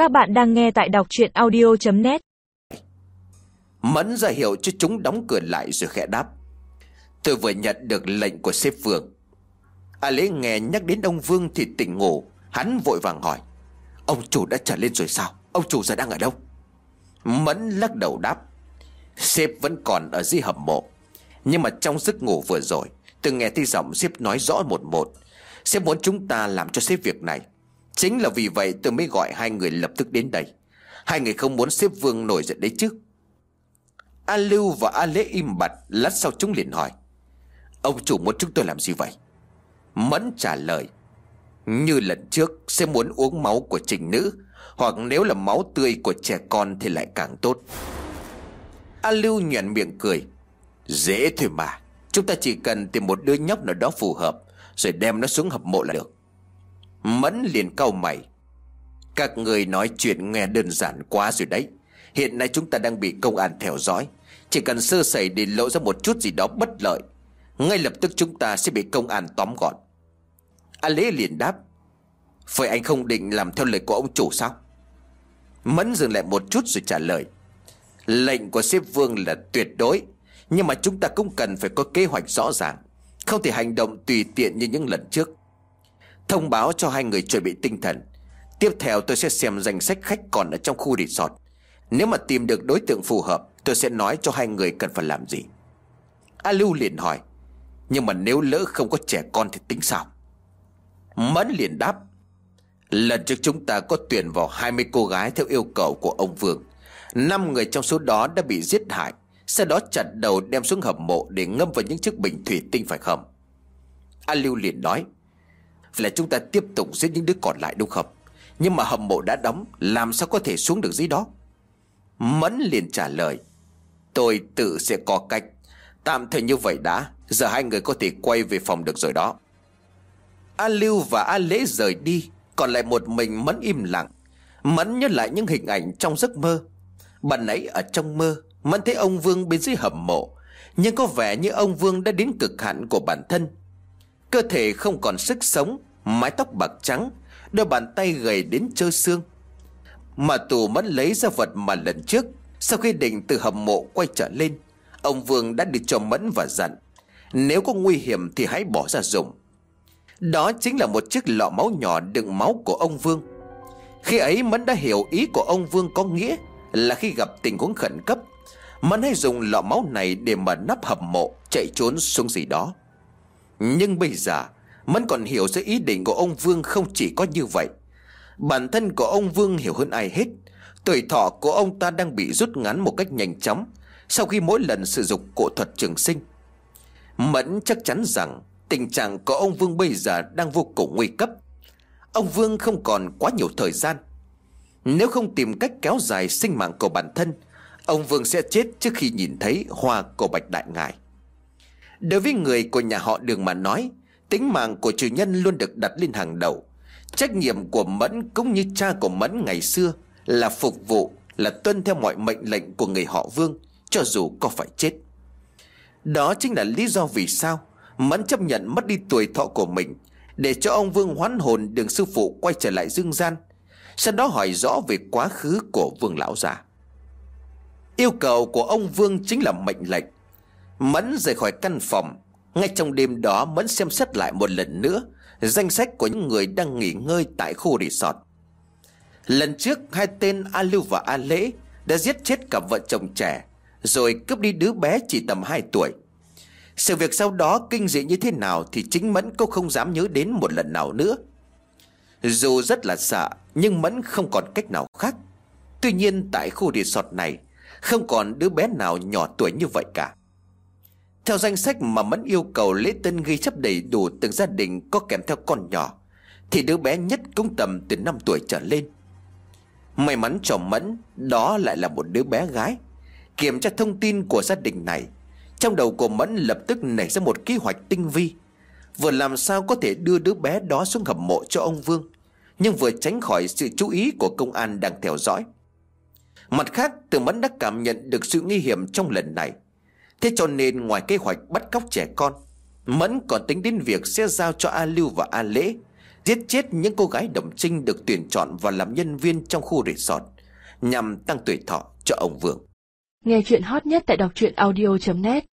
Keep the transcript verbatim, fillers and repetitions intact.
Các bạn đang nghe tại đọc truyện audio chấm net. Mẫn ra hiệu cho chúng đóng cửa lại rồi khẽ đáp: Tôi vừa nhận được lệnh của sếp Vương. A Lễ nghe nhắc đến ông Vương thì tỉnh ngủ. Hắn vội vàng hỏi: Ông chủ đã trở lên rồi sao? Ông chủ giờ đang ở đâu? Mẫn lắc đầu đáp: Sếp vẫn còn ở dưới hầm mộ. Nhưng mà trong giấc ngủ vừa rồi, tôi nghe thấy giọng sếp nói rõ một một. Sếp muốn chúng ta làm cho sếp việc này. Chính là vì vậy tôi mới gọi hai người lập tức đến đây. Hai người không muốn sếp Vương nổi giận đấy chứ? A Lưu và A Lễ im bặt. Lát sau chúng liền hỏi: Ông chủ muốn chúng tôi làm gì vậy? Mẫn trả lời: Như lần trước, sếp muốn uống máu của trinh nữ, hoặc nếu là máu tươi của trẻ con thì lại càng tốt. A Lưu nhoẻn miệng cười: Dễ thôi mà. Chúng ta chỉ cần tìm một đứa nhóc nào đó phù hợp, rồi đem nó xuống hầm mộ là được. Mẫn liền cau mày: Các người nói chuyện nghe đơn giản quá rồi đấy. Hiện nay chúng ta đang bị công an theo dõi. Chỉ cần sơ sẩy để lộ ra một chút gì đó bất lợi, ngay lập tức chúng ta sẽ bị công an tóm gọn. A Lễ liền đáp: Vậy anh không định làm theo lời của ông chủ sao? Mẫn dừng lại một chút rồi trả lời: Lệnh của sếp Vương là tuyệt đối, nhưng mà chúng ta cũng cần phải có kế hoạch rõ ràng, không thể hành động tùy tiện như những lần trước. Thông báo cho hai người chuẩn bị tinh thần. Tiếp theo tôi sẽ xem danh sách khách còn ở trong khu resort. Nếu mà tìm được đối tượng phù hợp, tôi sẽ nói cho hai người cần phải làm gì. A Lưu liền hỏi: Nhưng mà nếu lỡ không có trẻ con thì tính sao? Mẫn liền đáp: Lần trước chúng ta có tuyển vào hai mươi cô gái theo yêu cầu của ông Vương. Năm người trong số đó đã bị giết hại, sau đó chặt đầu đem xuống hầm mộ để ngâm vào những chiếc bình thủy tinh phải không? A Lưu liền nói: Là chúng ta tiếp tục giết những đứa còn lại đúng không? Nhưng mà hầm mộ đã đóng, làm sao có thể xuống được dưới đó? Mẫn liền trả lời: Tôi tự sẽ có cách. Tạm thời như vậy đã. Giờ hai người có thể quay về phòng được rồi đó. A Lưu và A Lễ rời đi, còn lại một mình Mẫn im lặng. Mẫn nhớ lại những hình ảnh trong giấc mơ. Bạn ấy ở trong mơ, Mẫn thấy ông Vương bên dưới hầm mộ, nhưng có vẻ như ông Vương đã đến cực hạn của bản thân. Cơ thể không còn sức sống, mái tóc bạc trắng, đôi bàn tay gầy đến trơ xương. Mà tù Mẫn lấy ra vật mà lần trước, sau khi định từ hầm mộ quay trở lên, ông Vương đã đưa cho Mẫn và dặn: Nếu có nguy hiểm thì hãy bỏ ra dùng. Đó chính là một chiếc lọ máu nhỏ đựng máu của ông Vương. Khi ấy Mẫn đã hiểu ý của ông Vương, có nghĩa là khi gặp tình huống khẩn cấp, Mẫn hãy dùng lọ máu này để mở nắp hầm mộ, chạy trốn xuống gì đó. Nhưng bây giờ Mẫn còn hiểu ra ý định của ông Vương không chỉ có như vậy. Bản thân của ông Vương hiểu hơn ai hết. Tuổi thọ của ông ta đang bị rút ngắn một cách nhanh chóng sau khi mỗi lần sử dụng cổ thuật trường sinh. Mẫn chắc chắn rằng tình trạng của ông Vương bây giờ đang vô cùng nguy cấp. Ông Vương không còn quá nhiều thời gian. Nếu không tìm cách kéo dài sinh mạng của bản thân, ông Vương sẽ chết trước khi nhìn thấy hoa của Bạch Đại Ngải. Đối với người của nhà họ Đường mà nói, tính mạng của chủ nhân luôn được đặt lên hàng đầu. Trách nhiệm của Mẫn cũng như cha của Mẫn ngày xưa là phục vụ, là tuân theo mọi mệnh lệnh của người họ Vương, cho dù có phải chết. Đó chính là lý do vì sao Mẫn chấp nhận mất đi tuổi thọ của mình để cho ông Vương hoán hồn Đường sư phụ quay trở lại dương gian, sau đó hỏi rõ về quá khứ của Vương lão già. Yêu cầu của ông Vương chính là mệnh lệnh. Mẫn rời khỏi căn phòng. Ngay trong đêm đó, Mẫn xem xét lại một lần nữa danh sách của những người đang nghỉ ngơi tại khu resort. Lần trước, hai tên A Lưu và A Lễ đã giết chết cả vợ chồng trẻ, rồi cướp đi đứa bé chỉ tầm hai tuổi. Sự việc sau đó kinh dị như thế nào thì chính Mẫn cũng không dám nhớ đến một lần nào nữa. Dù rất là sợ, nhưng Mẫn không còn cách nào khác. Tuy nhiên tại khu resort này không còn đứa bé nào nhỏ tuổi như vậy cả. Theo danh sách mà Mẫn yêu cầu lễ tân ghi chép đầy đủ từng gia đình có kèm theo con nhỏ, thì đứa bé nhất cũng tầm từ năm tuổi trở lên. May mắn cho Mẫn, đó lại là một đứa bé gái. Kiểm tra thông tin của gia đình này, trong đầu của Mẫn lập tức nảy ra một kế hoạch tinh vi. Vừa làm sao có thể đưa đứa bé đó xuống hầm mộ cho ông Vương, nhưng vừa tránh khỏi sự chú ý của công an đang theo dõi. Mặt khác, Từ Mẫn đã cảm nhận được sự nguy hiểm trong lần này. Thế cho nên ngoài kế hoạch bắt cóc trẻ con, Mẫn còn tính đến việc sẽ giao cho A Lưu và A Lễ giết chết những cô gái đồng trinh được tuyển chọn vào làm nhân viên trong khu resort, nhằm tăng tuổi thọ cho ông Vương. Nghe chuyện hot nhất tại đọc truyện audio chấm net.